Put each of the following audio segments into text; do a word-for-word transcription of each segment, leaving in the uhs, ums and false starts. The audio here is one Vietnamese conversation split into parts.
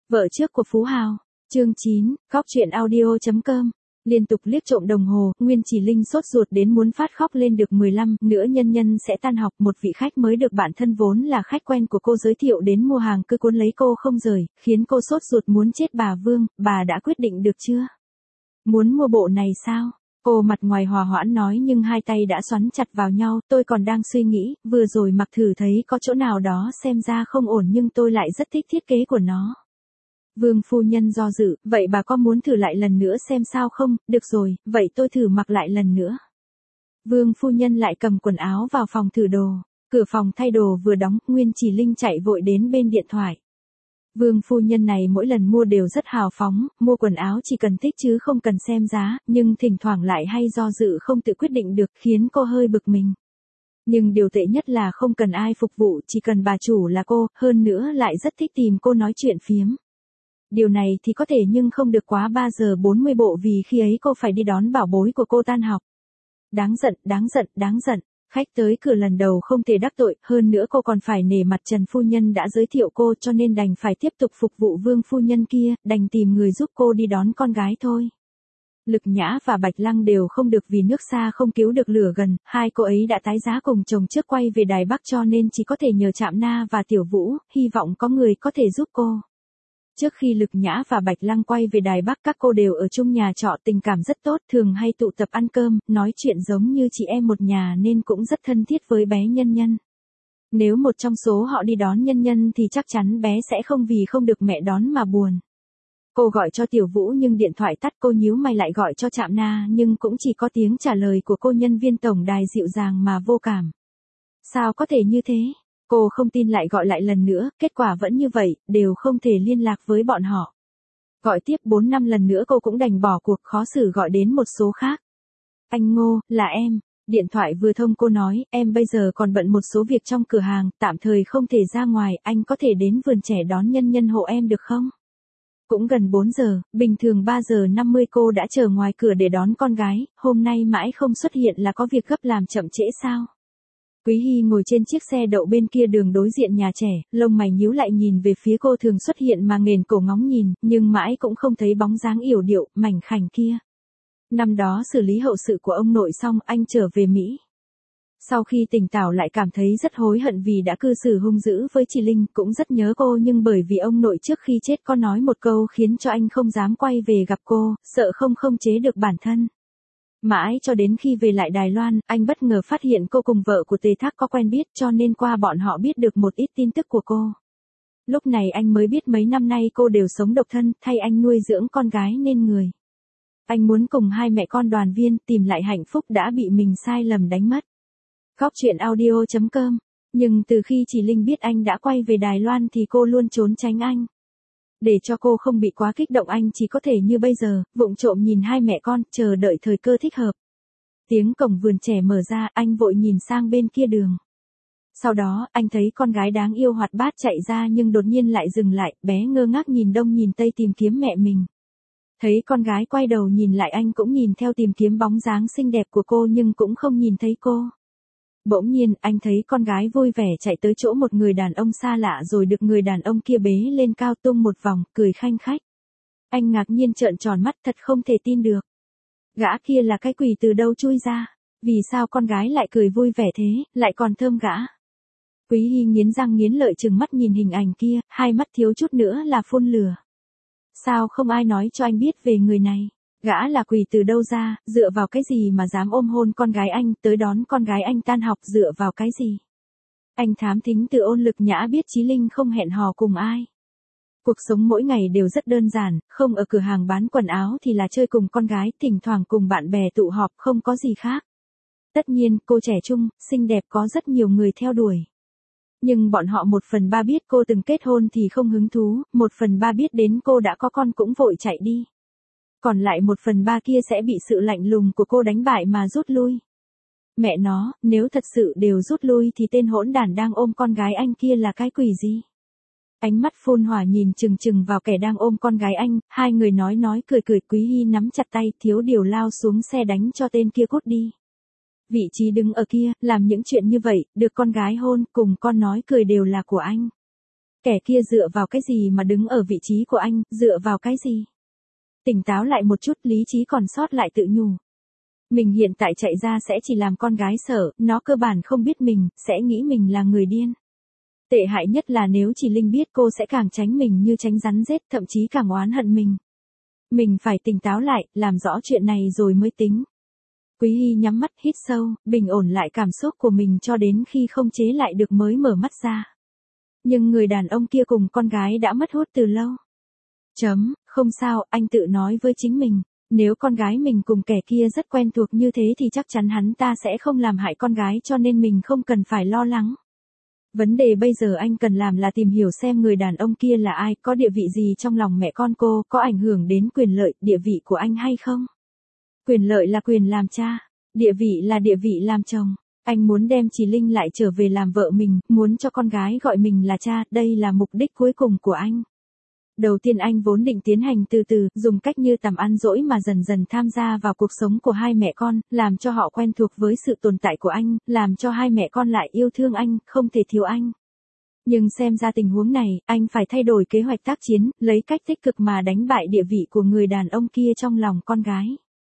Vợ trước của Phú Hào. Chương chín, Góc truyện audio chấm com. Liên tục liếc trộm đồng hồ, Nguyên Chỉ Linh sốt ruột đến muốn phát khóc lên. Được mười lăm nữa nhân nhân sẽ tan học, một vị khách mới được bạn thân vốn là khách quen của cô giới thiệu đến mua hàng cứ cuốn lấy cô không rời, khiến cô sốt ruột muốn chết. Bà Vương, bà đã quyết định được chưa? Muốn mua bộ này sao? Cô mặt ngoài hòa hoãn nói nhưng hai tay đã xoắn chặt vào nhau. Tôi còn đang suy nghĩ, vừa rồi mặc thử thấy có chỗ nào đó xem ra không ổn nhưng tôi lại rất thích thiết kế của nó. Vương phu nhân do dự, vậy bà có muốn thử lại lần nữa xem sao không? Được rồi, vậy tôi thử mặc lại lần nữa. Vương phu nhân lại cầm quần áo vào phòng thử đồ. Cửa phòng thay đồ vừa đóng, Nguyên Chỉ Linh chạy vội đến bên điện thoại. Vương phu nhân này mỗi lần mua đều rất hào phóng, mua quần áo chỉ cần thích chứ không cần xem giá, nhưng thỉnh thoảng lại hay do dự không tự quyết định được, khiến cô hơi bực mình. Nhưng điều tệ nhất là không cần ai phục vụ, chỉ cần bà chủ là cô, hơn nữa lại rất thích tìm cô nói chuyện phiếm. Điều này thì có thể nhưng không được quá ba giờ bốn mươi bộ vì khi ấy cô phải đi đón bảo bối của cô tan học. Đáng giận, đáng giận, đáng giận. Khách tới cửa lần đầu không thể đắc tội, hơn nữa cô còn phải nể mặt Trần phu nhân đã giới thiệu cô cho nên đành phải tiếp tục phục vụ Vương phu nhân kia, đành tìm người giúp cô đi đón con gái thôi. Lực Nhã và Bạch Lăng đều không được vì nước xa không cứu được lửa gần, hai cô ấy đã tái giá cùng chồng trước quay về Đài Bắc cho nên chỉ có thể nhờ Trạm Na và Tiểu Vũ, hy vọng có người có thể giúp cô. Trước khi Lực Nhã và Bạch Lăng quay về Đài Bắc các cô đều ở chung nhà trọ, tình cảm rất tốt, thường hay tụ tập ăn cơm, nói chuyện giống như chị em một nhà nên cũng rất thân thiết với bé Nhân Nhân. Nếu một trong số họ đi đón Nhân Nhân thì chắc chắn bé sẽ không vì không được mẹ đón mà buồn. Cô gọi cho Tiểu Vũ nhưng điện thoại tắt, cô nhíu mày lại gọi cho Trạm Na nhưng cũng chỉ có tiếng trả lời của cô nhân viên tổng đài dịu dàng mà vô cảm. Sao có thể như thế? Cô không tin lại gọi lại lần nữa, kết quả vẫn như vậy, đều không thể liên lạc với bọn họ. Gọi tiếp bốn năm lần nữa cô cũng đành bỏ cuộc, khó xử gọi đến một số khác. Anh Ngô, là em. Điện thoại vừa thông cô nói, em bây giờ còn bận một số việc trong cửa hàng, tạm thời không thể ra ngoài, anh có thể đến vườn trẻ đón Nhân Nhân hộ em được không? Cũng gần bốn giờ, bình thường ba giờ năm mươi cô đã chờ ngoài cửa để đón con gái, hôm nay mãi không xuất hiện là có việc gấp làm chậm trễ sao? Quý Hy ngồi trên chiếc xe đậu bên kia đường đối diện nhà trẻ, lông mày nhíu lại nhìn về phía cô thường xuất hiện mà nghền cổ ngóng nhìn, nhưng mãi cũng không thấy bóng dáng yểu điệu, mảnh khảnh kia. Năm đó xử lý hậu sự của ông nội xong anh trở về Mỹ. Sau khi tỉnh táo lại cảm thấy rất hối hận vì đã cư xử hung dữ với chị Linh, cũng rất nhớ cô nhưng bởi vì ông nội trước khi chết có nói một câu khiến cho anh không dám quay về gặp cô, sợ không khống chế được bản thân. Mãi cho đến khi về lại Đài Loan, anh bất ngờ phát hiện cô cùng vợ của Tề Thác có quen biết cho nên qua bọn họ biết được một ít tin tức của cô. Lúc này anh mới biết mấy năm nay cô đều sống độc thân, thay anh nuôi dưỡng con gái nên người. Anh muốn cùng hai mẹ con đoàn viên tìm lại hạnh phúc đã bị mình sai lầm đánh mất. Góc truyện audio chấm com. Nhưng từ khi chị Linh biết anh đã quay về Đài Loan thì cô luôn trốn tránh anh. Để cho cô không bị quá kích động anh chỉ có thể như bây giờ, vụng trộm nhìn hai mẹ con, chờ đợi thời cơ thích hợp. Tiếng cổng vườn trẻ mở ra, anh vội nhìn sang bên kia đường. Sau đó, anh thấy con gái đáng yêu hoạt bát chạy ra nhưng đột nhiên lại dừng lại, bé ngơ ngác nhìn đông nhìn tây tìm kiếm mẹ mình. Thấy con gái quay đầu nhìn lại anh cũng nhìn theo tìm kiếm bóng dáng xinh đẹp của cô nhưng cũng không nhìn thấy cô. Bỗng nhiên, anh thấy con gái vui vẻ chạy tới chỗ một người đàn ông xa lạ rồi được người đàn ông kia bế lên cao tung một vòng, cười khanh khách. Anh ngạc nhiên trợn tròn mắt thật không thể tin được. Gã kia là cái quỷ từ đâu chui ra? Vì sao con gái lại cười vui vẻ thế, lại còn thơm gã? Quý Hy nghiến răng nghiến lợi trừng mắt nhìn hình ảnh kia, hai mắt thiếu chút nữa là phun lửa. Sao không ai nói cho anh biết về người này? Gã là quỷ từ đâu ra, dựa vào cái gì mà dám ôm hôn con gái anh, tới đón con gái anh tan học dựa vào cái gì? Anh thám thính từ Ôn Lực Nhã biết Chí Linh không hẹn hò cùng ai. Cuộc sống mỗi ngày đều rất đơn giản, không ở cửa hàng bán quần áo thì là chơi cùng con gái, thỉnh thoảng cùng bạn bè tụ họp, không có gì khác. Tất nhiên, cô trẻ trung, xinh đẹp có rất nhiều người theo đuổi. Nhưng bọn họ một phần ba biết cô từng kết hôn thì không hứng thú, một phần ba biết đến cô đã có con cũng vội chạy đi. Còn lại một phần ba kia sẽ bị sự lạnh lùng của cô đánh bại mà rút lui. Mẹ nó, nếu thật sự đều rút lui thì tên hỗn đản đang ôm con gái anh kia là cái quỷ gì? Ánh mắt phun hỏa nhìn chừng chừng vào kẻ đang ôm con gái anh, hai người nói nói cười cười. Quý Hy nắm chặt tay, thiếu điều lao xuống xe đánh cho tên kia cút đi. Vị trí đứng ở kia, làm những chuyện như vậy, được con gái hôn, cùng con nói cười đều là của anh. Kẻ kia dựa vào cái gì mà đứng ở vị trí của anh, dựa vào cái gì? Tỉnh táo lại một chút, lý trí còn sót lại tự nhủ. Mình hiện tại chạy ra sẽ chỉ làm con gái sợ, nó cơ bản không biết mình, sẽ nghĩ mình là người điên. Tệ hại nhất là nếu chỉ Linh biết cô sẽ càng tránh mình như tránh rắn rết, thậm chí càng oán hận mình. Mình phải tỉnh táo lại, làm rõ chuyện này rồi mới tính. Quý Hy nhắm mắt hít sâu, bình ổn lại cảm xúc của mình cho đến khi không chế lại được mới mở mắt ra. Nhưng người đàn ông kia cùng con gái đã mất hút từ lâu. Chấm, không sao, anh tự nói với chính mình. Nếu con gái mình cùng kẻ kia rất quen thuộc như thế thì chắc chắn hắn ta sẽ không làm hại con gái, cho nên mình không cần phải lo lắng. Vấn đề bây giờ anh cần làm là tìm hiểu xem người đàn ông kia là ai, có địa vị gì trong lòng mẹ con cô, có ảnh hưởng đến quyền lợi, địa vị của anh hay không. Quyền lợi là quyền làm cha, địa vị là địa vị làm chồng. Anh muốn đem Chỉ Linh lại trở về làm vợ mình, muốn cho con gái gọi mình là cha, đây là mục đích cuối cùng của anh. Đầu tiên anh vốn định tiến hành từ từ, dùng cách như tầm ăn dỗi mà dần dần tham gia vào cuộc sống của hai mẹ con, làm cho họ quen thuộc với sự tồn tại của anh, làm cho hai mẹ con lại yêu thương anh, không thể thiếu anh. Nhưng xem ra tình huống này, anh phải thay đổi kế hoạch tác chiến, lấy cách tích cực mà đánh bại địa vị của người đàn ông kia trong lòng con gái.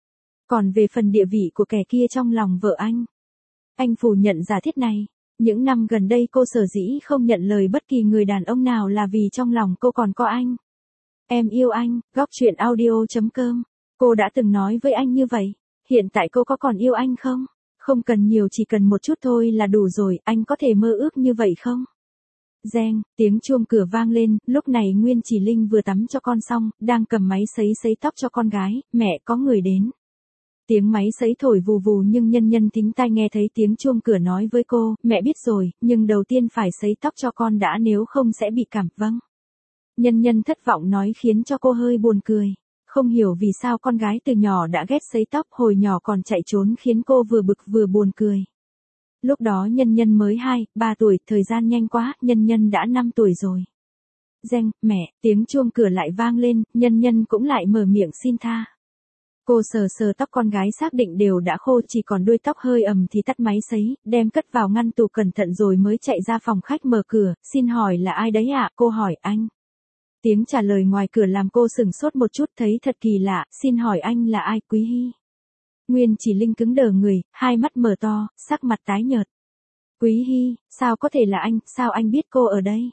Còn về phần địa vị của kẻ kia trong lòng vợ anh, anh phủ nhận giả thiết này. Những năm gần đây cô sở dĩ không nhận lời bất kỳ người đàn ông nào là vì trong lòng cô còn có anh. Em yêu anh, góc truyện audio chấm com. Cô đã từng nói với anh như vậy. Hiện tại cô có còn yêu anh không? Không cần nhiều, chỉ cần một chút thôi là đủ rồi, anh có thể mơ ước như vậy không? Reng, tiếng chuông cửa vang lên, lúc này Nguyên Chỉ Linh vừa tắm cho con xong, đang cầm máy sấy sấy tóc cho con gái, mẹ có người đến. Tiếng máy sấy thổi vù vù nhưng Nhân Nhân thính tai nghe thấy tiếng chuông cửa nói với cô, mẹ biết rồi, nhưng đầu tiên phải sấy tóc cho con đã, nếu không sẽ bị cảm. Vâng. Nhân Nhân thất vọng nói khiến cho cô hơi buồn cười. Không hiểu vì sao con gái từ nhỏ đã ghét sấy tóc, hồi nhỏ còn chạy trốn khiến cô vừa bực vừa buồn cười. Lúc đó Nhân Nhân mới hai, ba tuổi, thời gian nhanh quá, Nhân Nhân đã năm tuổi rồi. Reng, mẹ, tiếng chuông cửa lại vang lên, Nhân Nhân cũng lại mở miệng xin tha. Cô sờ sờ tóc con gái xác định đều đã khô, chỉ còn đuôi tóc hơi ẩm thì tắt máy sấy, đem cất vào ngăn tủ cẩn thận rồi mới chạy ra phòng khách mở cửa, xin hỏi là ai đấy ạ? Cô hỏi anh. Tiếng trả lời ngoài cửa làm cô sửng sốt một chút, thấy thật kỳ lạ, xin hỏi anh là ai? Quý Hy. Nguyên Chỉ Linh cứng đờ người, hai mắt mở to, sắc mặt tái nhợt. Quý Hy, sao có thể là anh, sao anh biết cô ở đây?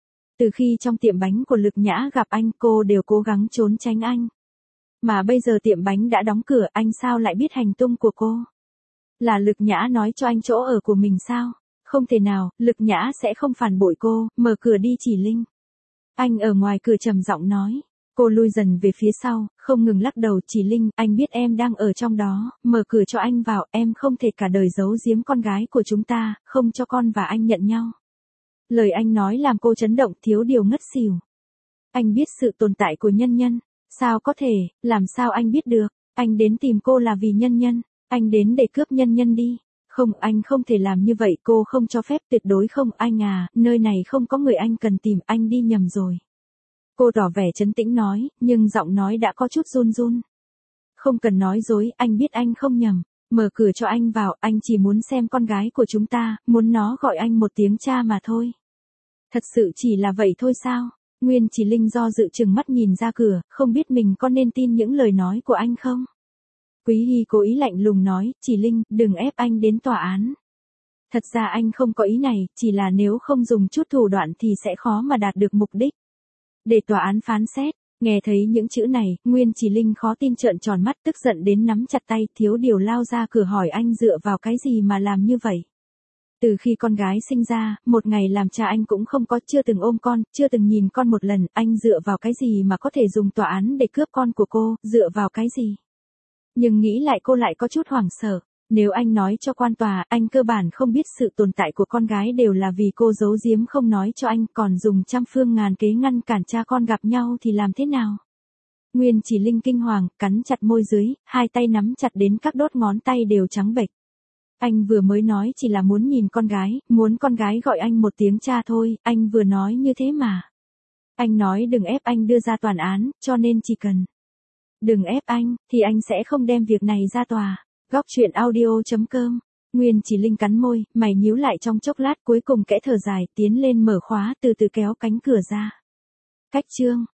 Từ khi trong tiệm bánh của Lực Nhã gặp anh, cô đều cố gắng trốn tránh anh. Mà bây giờ tiệm bánh đã đóng cửa, anh sao lại biết hành tung của cô? Là Lực Nhã nói cho anh chỗ ở của mình sao? Không thể nào, Lực Nhã sẽ không phản bội cô, mở cửa đi Chỉ Linh. Anh ở ngoài cửa trầm giọng nói. Cô lui dần về phía sau, không ngừng lắc đầu. Chỉ Linh, anh biết em đang ở trong đó, mở cửa cho anh vào, em không thể cả đời giấu giếm con gái của chúng ta, không cho con và anh nhận nhau. Lời anh nói làm cô chấn động, thiếu điều ngất xỉu. Anh biết sự tồn tại của Nhân Nhân. Sao có thể, làm sao anh biết được? Anh đến tìm cô là vì Nhân Nhân, anh đến để cướp Nhân Nhân đi. Không, anh không thể làm như vậy, cô không cho phép, tuyệt đối không, anh à, nơi này không có người anh cần tìm, anh đi nhầm rồi. Cô tỏ vẻ trấn tĩnh nói, nhưng giọng nói đã có chút run run. Không cần nói dối, anh biết anh không nhầm, mở cửa cho anh vào, anh chỉ muốn xem con gái của chúng ta, muốn nó gọi anh một tiếng cha mà thôi. Thật sự chỉ là vậy thôi sao? Nguyên Chỉ Linh do dự chừng mắt nhìn ra cửa, không biết mình có nên tin những lời nói của anh không? Quý Hy cố ý lạnh lùng nói, Chỉ Linh, đừng ép anh đến tòa án. Thật ra anh không có ý này, chỉ là nếu không dùng chút thủ đoạn thì sẽ khó mà đạt được mục đích. Để tòa án phán xét, nghe thấy những chữ này, Nguyên Chỉ Linh khó tin trợn tròn mắt, tức giận đến nắm chặt tay, thiếu điều lao ra cửa hỏi anh dựa vào cái gì mà làm như vậy. Từ khi con gái sinh ra, một ngày làm cha anh cũng không có, chưa từng ôm con, chưa từng nhìn con một lần, anh dựa vào cái gì mà có thể dùng tòa án để cướp con của cô, dựa vào cái gì? Nhưng nghĩ lại cô lại có chút hoảng sợ, nếu anh nói cho quan tòa, anh cơ bản không biết sự tồn tại của con gái đều là vì cô giấu giếm không nói cho anh, còn dùng trăm phương ngàn kế ngăn cản cha con gặp nhau thì làm thế nào? Nguyên Chỉ Linh kinh hoàng, cắn chặt môi dưới, hai tay nắm chặt đến các đốt ngón tay đều trắng bệch. Anh vừa mới nói chỉ là muốn nhìn con gái, muốn con gái gọi anh một tiếng cha thôi, anh vừa nói như thế mà. Anh nói đừng ép anh đưa ra tòa án, cho nên chỉ cần đừng ép anh, thì anh sẽ không đem việc này ra tòa. Góc truyện audio chấm com Nguyên Chỉ Linh cắn môi, mày nhíu lại trong chốc lát cuối cùng kẽ thở dài, tiến lên mở khóa, từ từ kéo cánh cửa ra. Cách chương